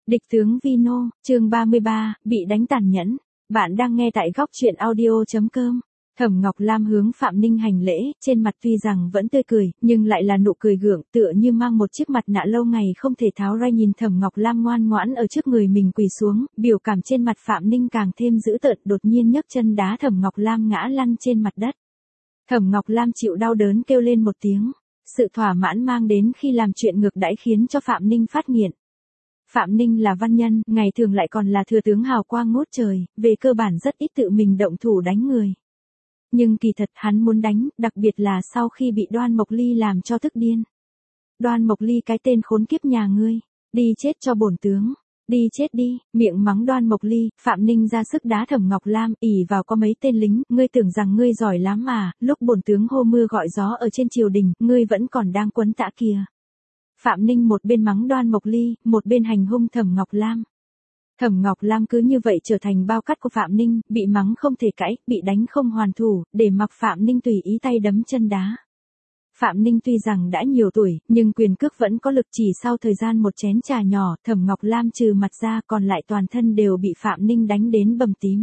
Địch tướng Vino, chương 33, bị đánh tàn nhẫn. Bạn đang nghe tại góc truyện audio.com. Thẩm Ngọc Lam hướng Phạm Ninh hành lễ, trên mặt tuy rằng vẫn tươi cười, nhưng lại là nụ cười gượng, tựa như mang một chiếc mặt nạ lâu ngày không thể tháo ra. Nhìn Thẩm Ngọc Lam ngoan ngoãn ở trước người mình quỳ xuống, biểu cảm trên mặt Phạm Ninh càng thêm dữ tợn, đột nhiên nhấc chân đá Thẩm Ngọc Lam ngã lăn trên mặt đất. Thẩm Ngọc Lam chịu đau đớn kêu lên một tiếng, sự thỏa mãn mang đến khi làm chuyện ngược đãi khiến cho Phạm Ninh phát nghiện. Phạm Ninh là văn nhân, ngày thường lại còn là thừa tướng hào quang ngút trời, về cơ bản rất ít tự mình động thủ đánh người. Nhưng kỳ thật hắn muốn đánh, đặc biệt là sau khi bị Đoan Mộc Ly làm cho tức điên. Đoan Mộc Ly, cái tên khốn kiếp nhà ngươi, đi chết cho bổn tướng, đi chết đi. Miệng mắng Đoan Mộc Ly, Phạm Ninh ra sức đá Thẩm Ngọc Lam, ỷ vào có mấy tên lính, ngươi tưởng rằng ngươi giỏi lắm à, lúc bổn tướng hô mưa gọi gió ở trên triều đình, ngươi vẫn còn đang quấn tã kìa. Phạm Ninh một bên mắng Đoan Mộc Ly, một bên hành hung Thẩm Ngọc Lam. Thẩm Ngọc Lam cứ như vậy trở thành bao cát của Phạm Ninh, bị mắng không thể cãi, bị đánh không hoàn thủ, để mặc Phạm Ninh tùy ý tay đấm chân đá. Phạm Ninh tuy rằng đã nhiều tuổi, nhưng quyền cước vẫn có lực. Chỉ sau thời gian một chén trà nhỏ, Thẩm Ngọc Lam trừ mặt ra còn lại toàn thân đều bị Phạm Ninh đánh đến bầm tím.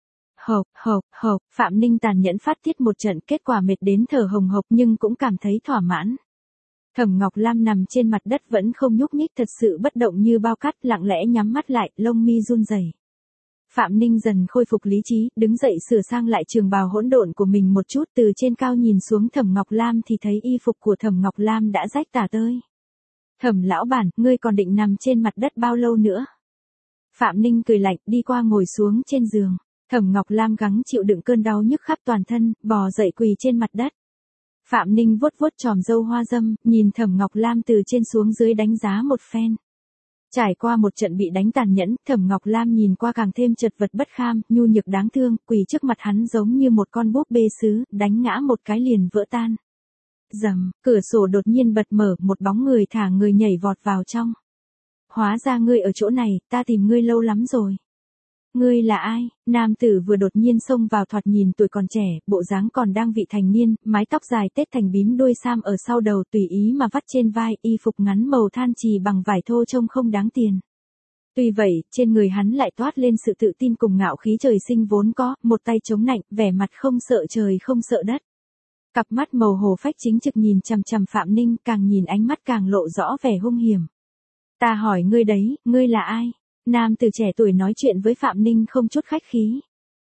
Hộc, Phạm Ninh tàn nhẫn phát tiết một trận, kết quả mệt đến thở hồng hộc nhưng cũng cảm thấy thỏa mãn. Thẩm Ngọc Lam nằm trên mặt đất vẫn không nhúc nhích, thật sự bất động như bao cát, lặng lẽ nhắm mắt lại, lông mi run rẩy. Phạm Ninh dần khôi phục lý trí, đứng dậy sửa sang lại trường bào hỗn độn của mình một chút, từ trên cao nhìn xuống Thẩm Ngọc Lam thì thấy y phục của Thẩm Ngọc Lam đã rách tả tơi. Thẩm lão bản, ngươi còn định nằm trên mặt đất bao lâu nữa? Phạm Ninh cười lạnh, đi qua ngồi xuống trên giường. Thẩm Ngọc Lam gắng chịu đựng cơn đau nhức khắp toàn thân, bò dậy quỳ trên mặt đất. Phạm Ninh vuốt vuốt chòm râu hoa dâm, nhìn Thẩm Ngọc Lam từ trên xuống dưới đánh giá một phen. Trải qua một trận bị đánh tàn nhẫn, Thẩm Ngọc Lam nhìn qua càng thêm chật vật bất kham, nhu nhược đáng thương, quỳ trước mặt hắn giống như một con búp bê sứ, đánh ngã một cái liền vỡ tan. Rầm, cửa sổ đột nhiên bật mở, một bóng người thả người nhảy vọt vào trong. Hóa ra ngươi ở chỗ này, ta tìm ngươi lâu lắm rồi. Ngươi là ai? Nam tử vừa đột nhiên xông vào, thoạt nhìn tuổi còn trẻ, bộ dáng còn đang vị thành niên, mái tóc dài tết thành bím, đuôi sam ở sau đầu tùy ý mà vắt trên vai, y phục ngắn màu than trì bằng vải thô trông không đáng tiền. Tuy vậy, trên người hắn lại toát lên sự tự tin cùng ngạo khí trời sinh vốn có, một tay chống nạnh, vẻ mặt không sợ trời không sợ đất. Cặp mắt màu hồ phách chính trực nhìn chằm chằm Phạm Ninh, càng nhìn ánh mắt càng lộ rõ vẻ hung hiểm. Ta hỏi ngươi đấy, ngươi là ai? Nam tử trẻ tuổi nói chuyện với Phạm Ninh không chút khách khí.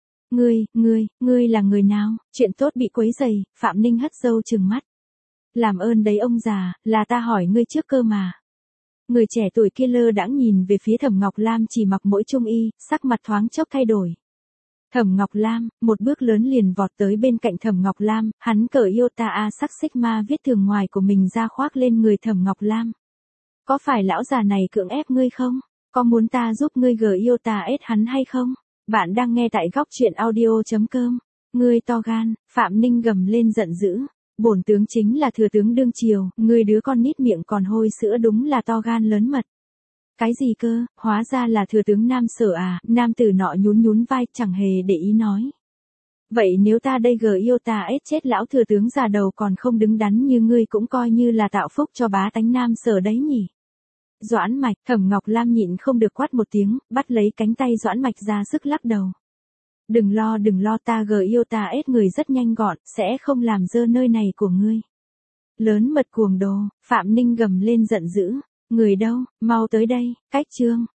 Ngươi là người nào? Chuyện tốt bị quấy rầy, Phạm Ninh hất râu trừng mắt. Làm ơn đấy ông già, là ta hỏi ngươi trước cơ mà. Người trẻ tuổi kia lơ đãng nhìn về phía Thẩm Ngọc Lam chỉ mặc mỗi trung y, sắc mặt thoáng chốc thay đổi. Thẩm Ngọc Lam, một bước lớn liền vọt tới bên cạnh Thẩm Ngọc Lam, hắn cởi Iota A sắc Sigma viết thường ngoài của mình ra khoác lên người Thẩm Ngọc Lam. Có phải lão già này cưỡng ép ngươi không? Có muốn ta giúp ngươi Iota S hắn hay không? Bạn đang nghe tại góc truyện audio.com. Ngươi to gan, Phạm Ninh gầm lên giận dữ. Bổn tướng chính là thừa tướng đương triều, ngươi đứa con nít miệng còn hôi sữa đúng là to gan lớn mật. Cái gì cơ, hóa ra là thừa tướng Nam Sở à? Nam tử nọ nhún vai, chẳng hề để ý nói. Vậy nếu ta đây Iota S chết lão thừa tướng già đầu còn không đứng đắn như ngươi cũng coi như là tạo phúc cho bá tánh Nam Sở đấy nhỉ? Doãn Mạch, Thẩm Ngọc Lam nhịn không được quát một tiếng, bắt lấy cánh tay Doãn Mạch ra sức lắc đầu. Đừng lo, ta Iota S người rất nhanh gọn, sẽ không làm dơ nơi này của ngươi. Lớn mật cuồng đồ, Phạm Ninh gầm lên giận dữ. Người đâu, mau tới đây, cách chương.